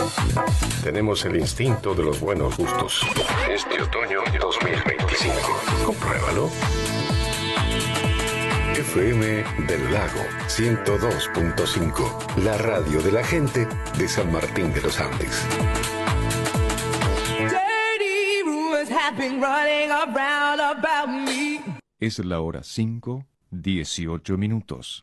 Tenemos el instinto de los buenos gustos. Este otoño 2025. Compruébalo. FM del Lago 102.5. La radio de la gente de San Martín de los Andes. Es la hora 5:18.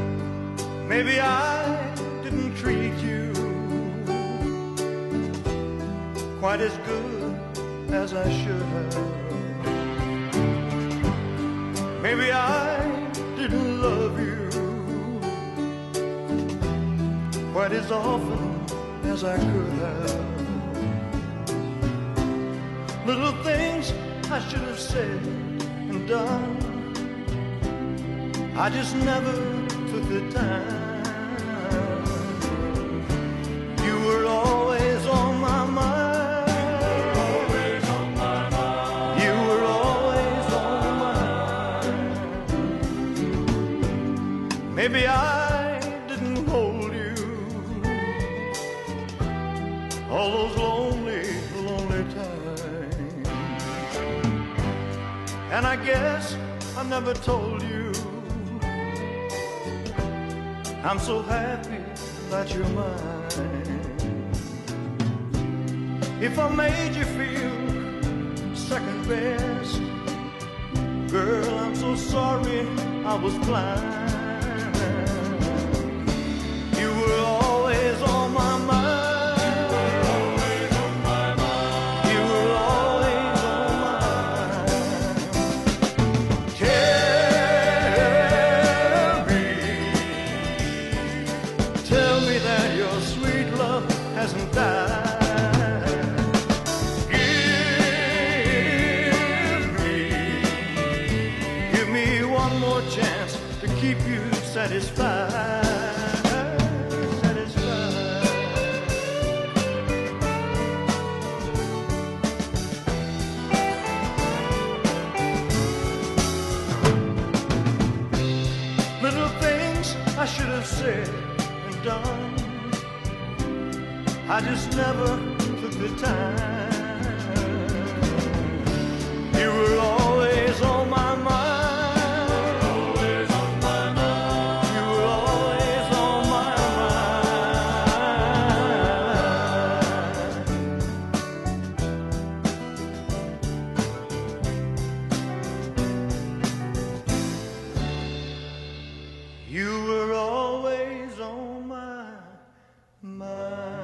Maybe I didn't treat you quite as good as I should have. Maybe I didn't love you quite as often as I could have. Little things I should have said and done, I just never took the time. You were always on my mind. You were always on my mind. Maybe I didn't hold you all those lonely, lonely times. And I guess I never told you I'm so happy that you're mine. If I made you feel second best, girl, I'm so sorry I was blind. You were always on my mind. You were always on my mind. Tell me that your sweet love hasn't died. Give me one more chance to keep you satisfied. Little things I should have said and done, I just never took the time. You were always on my mind. Always on my mind. You were always on my mind. You were always on my mind.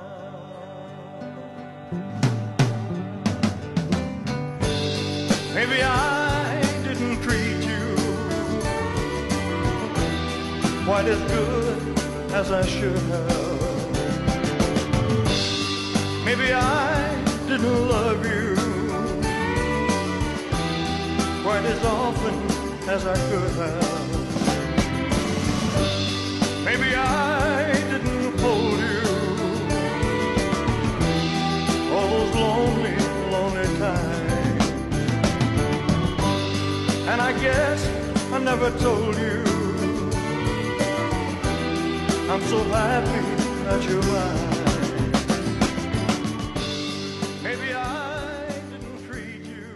Maybe I didn't treat you quite as good as I should have. Maybe I didn't love you quite as often as I could have. Maybe I didn't hold you all those lonely, lonely times. And I guess I never told you I'm so happy that you're mine. Maybe I didn't treat you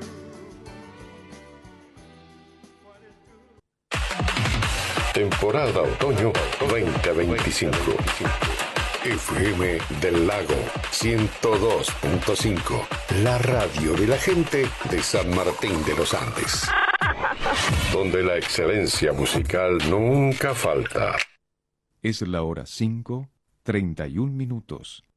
quite as good. Temporada Otoño 2025. FM del Lago 102.5. La radio de la gente de San Martín de los Andes. Donde la excelencia musical nunca falta. Es la hora 5:31.